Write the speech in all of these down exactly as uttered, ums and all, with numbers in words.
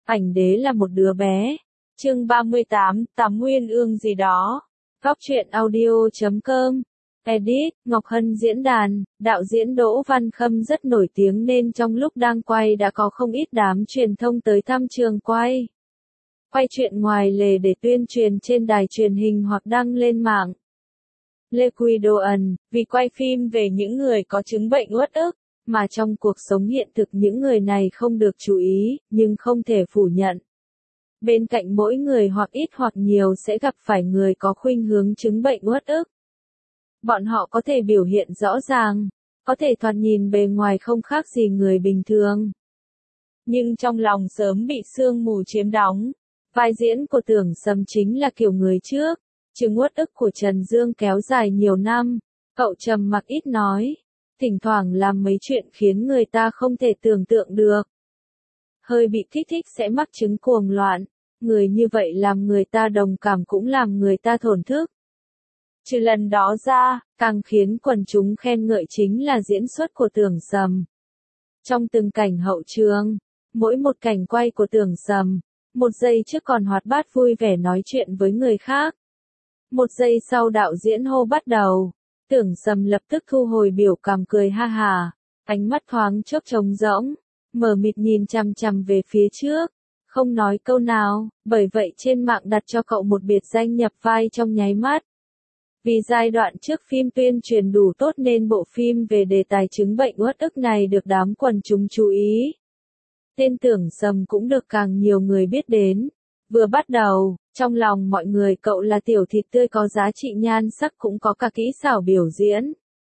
Ảnh đế là một đứa bé. Chương ba mươi tám, Tám Nguyên Ương gì đó. Góc truyện audio chấm com. Edit, Ngọc Hân diễn đàn, đạo diễn Đỗ Văn Khâm rất nổi tiếng nên trong lúc đang quay đã có không ít đám truyền thông tới thăm trường quay. Quay chuyện ngoài lề để tuyên truyền trên đài truyền hình hoặc đăng lên mạng. Lê Quy Đô ẩn, vì quay phim về những người có chứng bệnh uất ức, mà trong cuộc sống hiện thực những người này không được chú ý, nhưng không thể phủ nhận. Bên cạnh mỗi người hoặc ít hoặc nhiều sẽ gặp phải người có khuynh hướng chứng bệnh uất ức. Bọn họ có thể biểu hiện rõ ràng, có thể thoạt nhìn bề ngoài không khác gì người bình thường. Nhưng trong lòng sớm bị sương mù chiếm đóng. Vai diễn của Tưởng Sầm chính là kiểu người trước. Chứng uất ức của Trần Dương kéo dài nhiều năm, cậu trầm mặc ít nói, thỉnh thoảng làm mấy chuyện khiến người ta không thể tưởng tượng được. Hơi bị kích thích sẽ mắc chứng cuồng loạn, người như vậy làm người ta đồng cảm cũng làm người ta thổn thức. Trừ lần đó ra, càng khiến quần chúng khen ngợi chính là diễn xuất của Tưởng Sầm. Trong từng cảnh hậu trường, mỗi một cảnh quay của Tưởng Sầm, một giây trước còn hoạt bát vui vẻ nói chuyện với người khác. Một giây sau đạo diễn hô bắt đầu, Tưởng Sầm lập tức thu hồi biểu cảm cười ha hà, ánh mắt thoáng chốc trống rỗng, mờ mịt nhìn chằm chằm về phía trước, không nói câu nào, bởi vậy trên mạng đặt cho cậu một biệt danh nhập vai trong nháy mắt. Vì giai đoạn trước phim tuyên truyền đủ tốt nên bộ phim về đề tài chứng bệnh uất ức này được đám quần chúng chú ý. Tên Tưởng Sầm cũng được càng nhiều người biết đến. Vừa bắt đầu, trong lòng mọi người cậu là tiểu thịt tươi có giá trị nhan sắc cũng có cả kỹ xảo biểu diễn.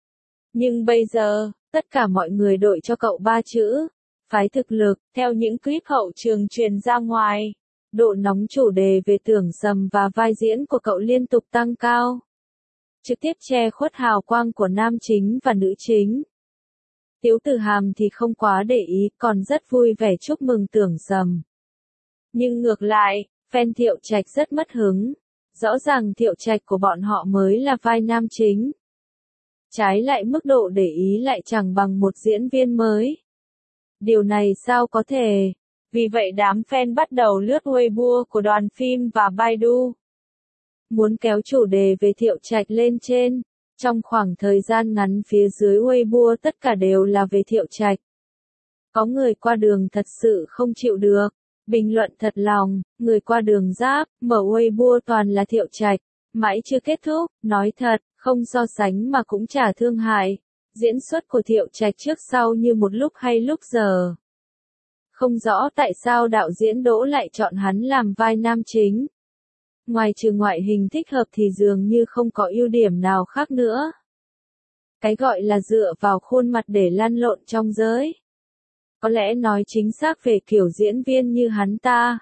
Nhưng bây giờ, tất cả mọi người đội cho cậu ba chữ, phái thực lực, theo những clip hậu trường truyền ra ngoài. Độ nóng chủ đề về Tưởng Sầm và vai diễn của cậu liên tục tăng cao. Trực tiếp che khuất hào quang của nam chính và nữ chính. Tiếu Tử Hàm thì không quá để ý, còn rất vui vẻ chúc mừng Tưởng Sầm. Nhưng ngược lại, fan Thiệu Trạch rất mất hứng. Rõ ràng Thiệu Trạch của bọn họ mới là vai nam chính. Trái lại mức độ để ý lại chẳng bằng một diễn viên mới. Điều này sao có thể? Vì vậy đám fan bắt đầu lướt Weibo của đoàn phim và Baidu. Muốn kéo chủ đề về Thiệu Trạch lên trên. Trong khoảng thời gian ngắn phía dưới Weibo tất cả đều là về Thiệu Trạch. Có người qua đường thật sự không chịu được. Bình luận thật lòng, người qua đường giáp, mở Weibo toàn là Thiệu Trạch. Mãi chưa kết thúc, nói thật, không so sánh mà cũng chả thương hại. Diễn xuất của Thiệu Trạch trước sau như một lúc hay lúc giờ. Không rõ tại sao đạo diễn Đỗ lại chọn hắn làm vai nam chính. Ngoài trừ ngoại hình thích hợp thì dường như không có ưu điểm nào khác nữa. Cái gọi là dựa vào khuôn mặt để lăn lộn trong giới. Có lẽ nói chính xác về kiểu diễn viên như hắn ta.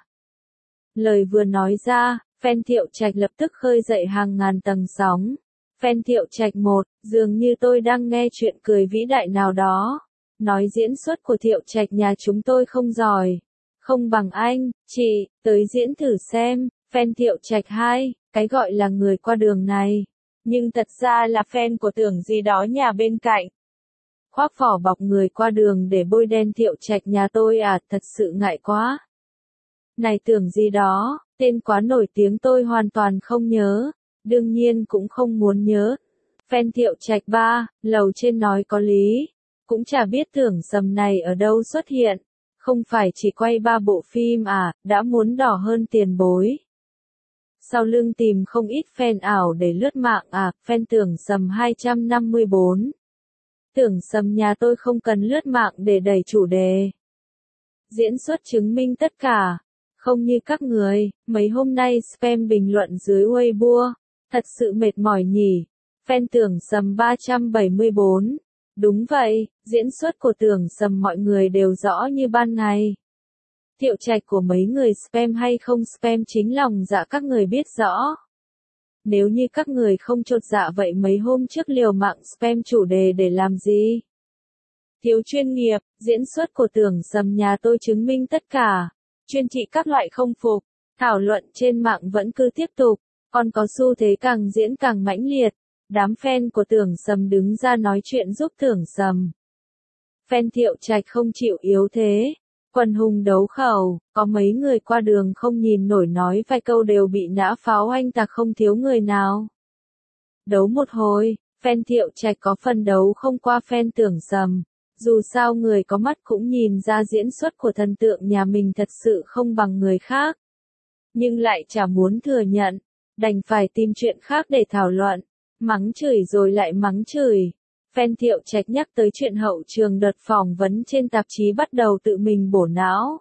Lời vừa nói ra, fan Thiệu Trạch lập tức khơi dậy hàng ngàn tầng sóng. Fan Thiệu Trạch một, dường như tôi đang nghe chuyện cười vĩ đại nào đó. Nói diễn xuất của Thiệu Trạch nhà chúng tôi không giỏi. Không bằng anh, chị, tới diễn thử xem. Fan Thiệu Trạch hai, cái gọi là người qua đường này. Nhưng thật ra là fan của Tưởng gì đó nhà bên cạnh. Khoác vỏ bọc người qua đường để bôi đen Thiệu Trạch nhà tôi à, thật sự ngại quá. Này Tưởng gì đó, tên quá nổi tiếng tôi hoàn toàn không nhớ, đương nhiên cũng không muốn nhớ. Fan Thiệu Trạch ba, lầu trên nói có lý, cũng chả biết Tưởng Sầm này ở đâu xuất hiện, không phải chỉ quay ba bộ phim à, đã muốn đỏ hơn tiền bối. Sau lưng tìm không ít fan ảo để lướt mạng à, fan Tưởng Sầm hai trăm năm mươi bốn. Tưởng Sầm nhà tôi không cần lướt mạng để đẩy chủ đề. Diễn xuất chứng minh tất cả. Không như các người, mấy hôm nay spam bình luận dưới Weibo. Thật sự mệt mỏi nhỉ. Fan Tưởng Sầm ba trăm bảy mươi bốn. Đúng vậy, diễn xuất của Tưởng Sầm mọi người đều rõ như ban ngày. Thiệu Trạch của mấy người spam hay không spam chính lòng dạ các người biết rõ. Nếu như các người không chột dạ vậy mấy hôm trước liều mạng spam chủ đề để làm gì? Thiếu chuyên nghiệp, diễn xuất của Tưởng Sầm nhà tôi chứng minh tất cả. Chuyên trị các loại không phục. Thảo luận trên mạng vẫn cứ tiếp tục. Còn có xu thế càng diễn càng mãnh liệt. Đám fan của Tưởng Sầm đứng ra nói chuyện giúp Tưởng Sầm. Fan Thiệu Trạch không chịu yếu thế. Quần hùng đấu khẩu, có mấy người qua đường không nhìn nổi nói vài câu đều bị nã pháo oanh tạc không thiếu người nào. Đấu một hồi, fan Thiệu Trạch có phần đấu không qua fan Tưởng Sầm. Dù sao người có mắt cũng nhìn ra diễn xuất của thần tượng nhà mình thật sự không bằng người khác. Nhưng lại chả muốn thừa nhận, đành phải tìm chuyện khác để thảo luận. Mắng chửi rồi lại mắng chửi. Fan Thiệu Trạch nhắc tới chuyện hậu trường đợt phỏng vấn trên tạp chí bắt đầu tự mình bổ não.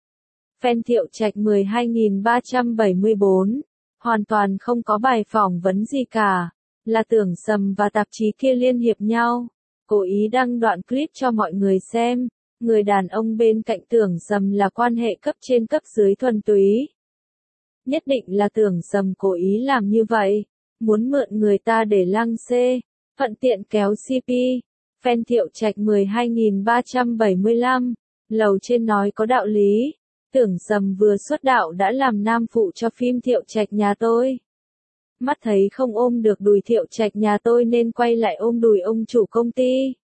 Fan Thiệu Trạch mười hai nghìn ba trăm bảy mươi bốn, hoàn toàn không có bài phỏng vấn gì cả, là Tưởng Sầm và tạp chí kia liên hiệp nhau, cố ý đăng đoạn clip cho mọi người xem. Người đàn ông bên cạnh Tưởng Sầm là quan hệ cấp trên cấp dưới thuần túy. Nhất định là Tưởng Sầm cố ý làm như vậy, muốn mượn người ta để lăng xê, thuận tiện kéo xê pê. Fan Thiệu Trạch mười hai nghìn ba trăm bảy mươi lăm, lầu trên nói có đạo lý. Tưởng Sầm vừa xuất đạo đã làm nam phụ cho phim Thiệu Trạch nhà tôi. Mắt thấy không ôm được đùi Thiệu Trạch nhà tôi nên quay lại ôm đùi ông chủ công ty.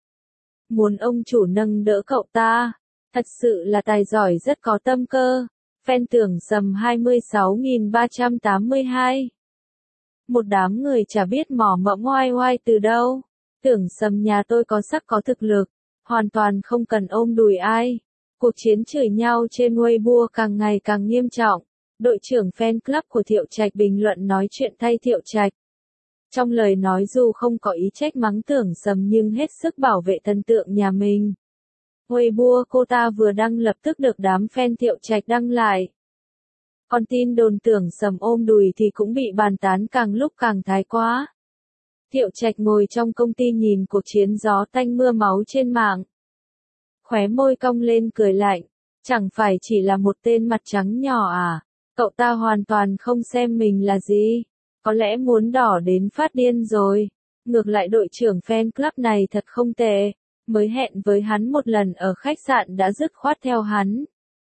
Muốn ông chủ nâng đỡ cậu ta, thật sự là tài giỏi rất có tâm cơ. Fan Tưởng Sầm hai mươi sáu nghìn ba trăm tám mươi hai. Một đám người chả biết mỏ mẫm oai oai từ đâu. Tưởng Sầm nhà tôi có sắc có thực lực, hoàn toàn không cần ôm đùi ai. Cuộc chiến chửi nhau trên Weibo càng ngày càng nghiêm trọng. Đội trưởng fan club của Thiệu Trạch bình luận nói chuyện thay Thiệu Trạch. Trong lời nói dù không có ý trách mắng Tưởng Sầm nhưng hết sức bảo vệ thần tượng nhà mình. Weibo cô ta vừa đăng lập tức được đám fan Thiệu Trạch đăng lại. Còn tin đồn Tưởng Sầm ôm đùi thì cũng bị bàn tán càng lúc càng thái quá. Thiệu Trạch ngồi trong công ty nhìn cuộc chiến gió tanh mưa máu trên mạng. Khóe môi cong lên cười lạnh, chẳng phải chỉ là một tên mặt trắng nhỏ à, cậu ta hoàn toàn không xem mình là gì, có lẽ muốn đỏ đến phát điên rồi. Ngược lại đội trưởng fan club này thật không tệ, mới hẹn với hắn một lần ở khách sạn đã dứt khoát theo hắn.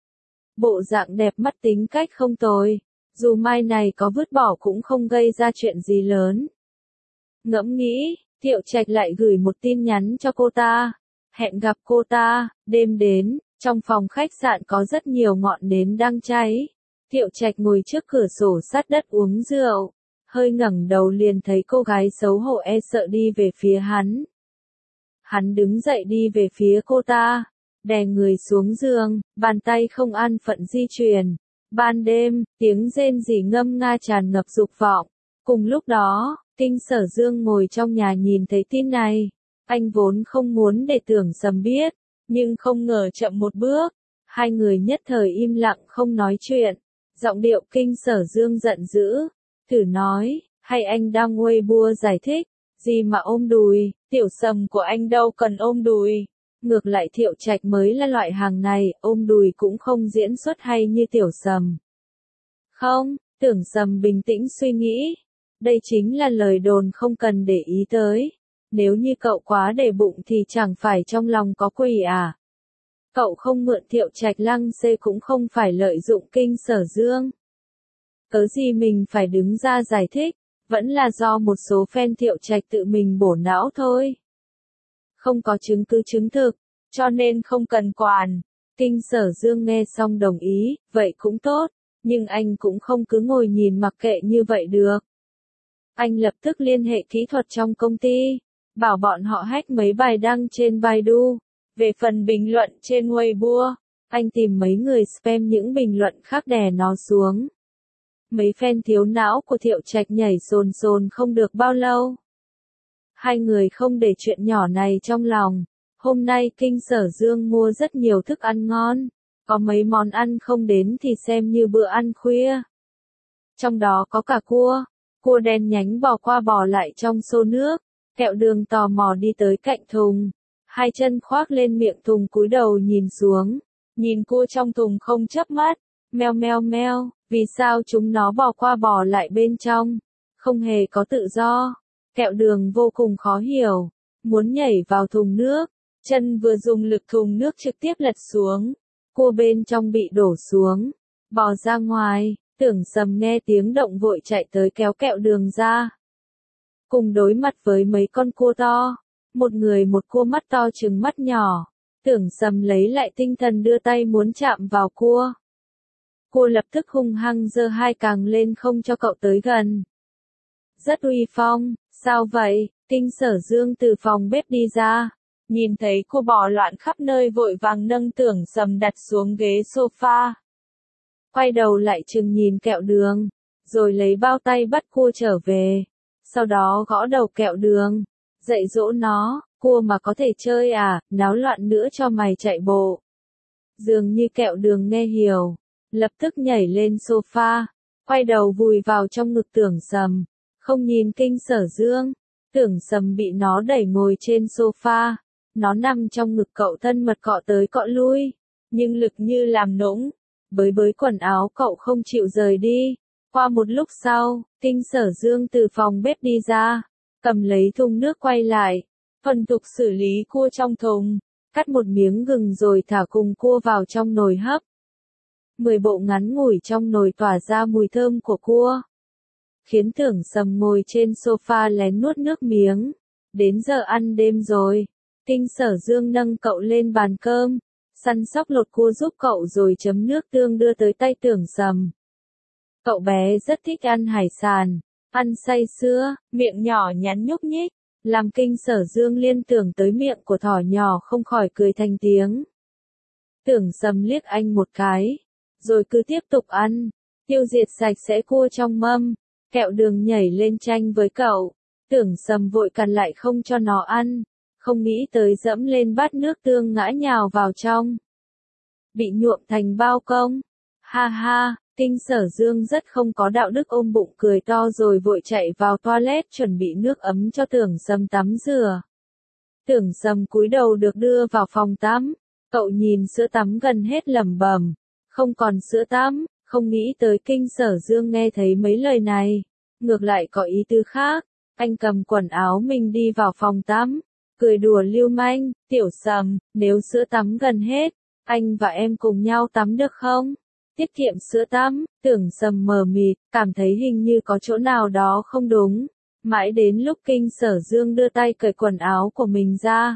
Bộ dạng đẹp mắt tính cách không tồi, dù mai này có vứt bỏ cũng không gây ra chuyện gì lớn. Ngẫm nghĩ, Thiệu Trạch lại gửi một tin nhắn cho cô ta. Hẹn gặp cô ta, đêm đến, trong phòng khách sạn có rất nhiều ngọn nến đang cháy. Thiệu Trạch ngồi trước cửa sổ sát đất uống rượu, hơi ngẩng đầu liền thấy cô gái xấu hổ e sợ đi về phía hắn. Hắn đứng dậy đi về phía cô ta, đè người xuống giường, bàn tay không an phận di chuyển. Ban đêm, tiếng rên rỉ ngâm nga tràn ngập dục vọng. Cùng lúc đó, Kinh Sở Dương ngồi trong nhà nhìn thấy tin này. Anh vốn không muốn để Tưởng Sầm biết, nhưng không ngờ chậm một bước. Hai người nhất thời im lặng không nói chuyện. Giọng điệu Kinh Sở Dương giận dữ. Thử nói, hay anh đang Weibo giải thích, gì mà ôm đùi, Tiểu Sầm của anh đâu cần ôm đùi. Ngược lại Thiệu Trạch mới là loại hàng này, ôm đùi cũng không diễn xuất hay như Tiểu Sầm. Không, Tưởng Sầm bình tĩnh suy nghĩ. Đây chính là lời đồn không cần để ý tới. Nếu như cậu quá để bụng thì chẳng phải trong lòng có quỷ à. Cậu không mượn Thiệu Trạch lăng xê cũng không phải lợi dụng Kinh Sở Dương. Cớ gì mình phải đứng ra giải thích, vẫn là do một số fan Thiệu Trạch tự mình bổ não thôi. Không có chứng cứ chứng thực, cho nên không cần quản. Kinh Sở Dương nghe xong đồng ý, vậy cũng tốt, nhưng anh cũng không cứ ngồi nhìn mặc kệ như vậy được. Anh lập tức liên hệ kỹ thuật trong công ty, bảo bọn họ hack mấy bài đăng trên Baidu. Về phần bình luận trên Weibo, anh tìm mấy người spam những bình luận khác đè nó xuống. Mấy fan thiếu não của Thiệu Trạch nhảy sồn sồn không được bao lâu. Hai người không để chuyện nhỏ này trong lòng. Hôm nay Kinh Sở Dương mua rất nhiều thức ăn ngon. Có mấy món ăn không đến thì xem như bữa ăn khuya. Trong đó có cả cua. Cua đen nhánh bò qua bò lại trong xô nước. Kẹo đường tò mò đi tới cạnh thùng. Hai chân khoác lên miệng thùng cúi đầu nhìn xuống. Nhìn cua trong thùng không chớp mắt. Meo meo meo, vì sao chúng nó bò qua bò lại bên trong? Không hề có tự do. Kẹo đường vô cùng khó hiểu. Muốn nhảy vào thùng nước. Chân vừa dùng lực thùng nước trực tiếp lật xuống. Cua bên trong bị đổ xuống. Bò ra ngoài. Tưởng Sầm nghe tiếng động vội chạy tới kéo kẹo đường ra. Cùng đối mặt với mấy con cua to. Một người một cua mắt to trừng mắt nhỏ. Tưởng Sầm lấy lại tinh thần đưa tay muốn chạm vào cua. Cua lập tức hung hăng giơ hai càng lên không cho cậu tới gần. Rất uy phong, sao vậy? Kinh Sở Dương từ phòng bếp đi ra, nhìn thấy cô bò loạn khắp nơi vội vàng nâng Tưởng Sầm đặt xuống ghế sofa. Quay đầu lại chừng nhìn Kẹo Đường, rồi lấy bao tay bắt cua trở về, sau đó gõ đầu Kẹo Đường, dạy dỗ nó, cua mà có thể chơi à, náo loạn nữa cho mày chạy bộ. Dường như Kẹo Đường nghe hiểu, lập tức nhảy lên sofa, quay đầu vùi vào trong ngực Tưởng Sầm, không nhìn Kinh Sở Dương. Tưởng Sầm bị nó đẩy ngồi trên sofa, nó nằm trong ngực cậu thân mật cọ tới cọ lui, nhưng lực như làm nũng, bới bới quần áo cậu không chịu rời đi. Qua một lúc sau, Kinh Sở Dương từ phòng bếp đi ra, cầm lấy thùng nước quay lại, phần tục xử lý cua trong thùng, cắt một miếng gừng rồi thả cùng cua vào trong nồi hấp. Mười bộ ngắn ngủi trong nồi tỏa ra mùi thơm của cua, khiến Tưởng Sầm ngồi trên sofa lén nuốt nước miếng. Đến giờ ăn đêm rồi, Kinh Sở Dương nâng cậu lên bàn cơm, săn sóc lột cua giúp cậu rồi chấm nước tương đưa tới tay Tưởng Sầm. Cậu bé rất thích ăn hải sản, ăn say sưa, miệng nhỏ nhắn nhúc nhích, làm Kinh Sở Dương liên tưởng tới miệng của thỏ nhỏ không khỏi cười thành tiếng. Tưởng Sầm liếc anh một cái, rồi cứ tiếp tục ăn, tiêu diệt sạch sẽ cua trong mâm. Kẹo Đường nhảy lên tranh với cậu, Tưởng Sầm vội cản lại không cho nó ăn, không nghĩ tới dẫm lên bát nước tương ngã nhào vào trong. Bị nhuộm thành bao công. Ha ha, Kinh Sở Dương rất không có đạo đức ôm bụng cười to rồi vội chạy vào toilet chuẩn bị nước ấm cho Tưởng Sầm tắm rửa. Tưởng Sầm cúi đầu được đưa vào phòng tắm, cậu nhìn sữa tắm gần hết lẩm bẩm, không còn sữa tắm. Không nghĩ tới Kinh Sở Dương nghe thấy mấy lời này, ngược lại có ý tứ khác. Anh cầm quần áo mình đi vào phòng tắm, cười đùa lưu manh, Tiểu Sầm, nếu sữa tắm gần hết, anh và em cùng nhau tắm được không? Tiết kiệm sữa tắm. Tưởng Sầm mờ mịt, cảm thấy hình như có chỗ nào đó không đúng. Mãi đến lúc Kinh Sở Dương đưa tay cởi quần áo của mình ra.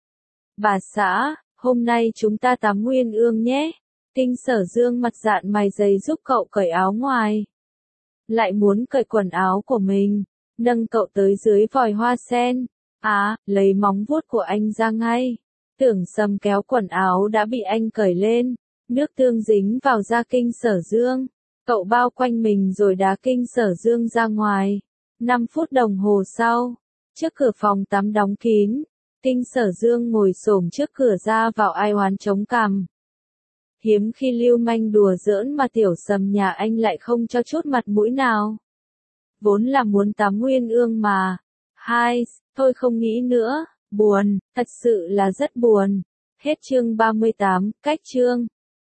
Bà xã, hôm nay chúng ta tắm Nguyên Ương nhé. Kinh Sở Dương mặt dạn mày dày giúp cậu cởi áo ngoài. Lại muốn cởi quần áo của mình, nâng cậu tới dưới vòi hoa sen. Á, à, lấy móng vuốt của anh ra ngay. Tưởng Sầm kéo quần áo đã bị anh cởi lên, nước tương dính vào da Kinh Sở Dương. Cậu bao quanh mình rồi đá Kinh Sở Dương ra ngoài. năm phút đồng hồ sau, trước cửa phòng tắm đóng kín, Kinh Sở Dương ngồi xổm trước cửa ra vào ai oán chống cằm. Hiếm khi lưu manh đùa giỡn mà Tiểu Sầm nhà anh lại không cho chút mặt mũi nào. Vốn là muốn tắm Nguyên Ương mà. Hai, thôi không nghĩ nữa, buồn, thật sự là rất buồn. Hết chương ba mươi tám, cách chương.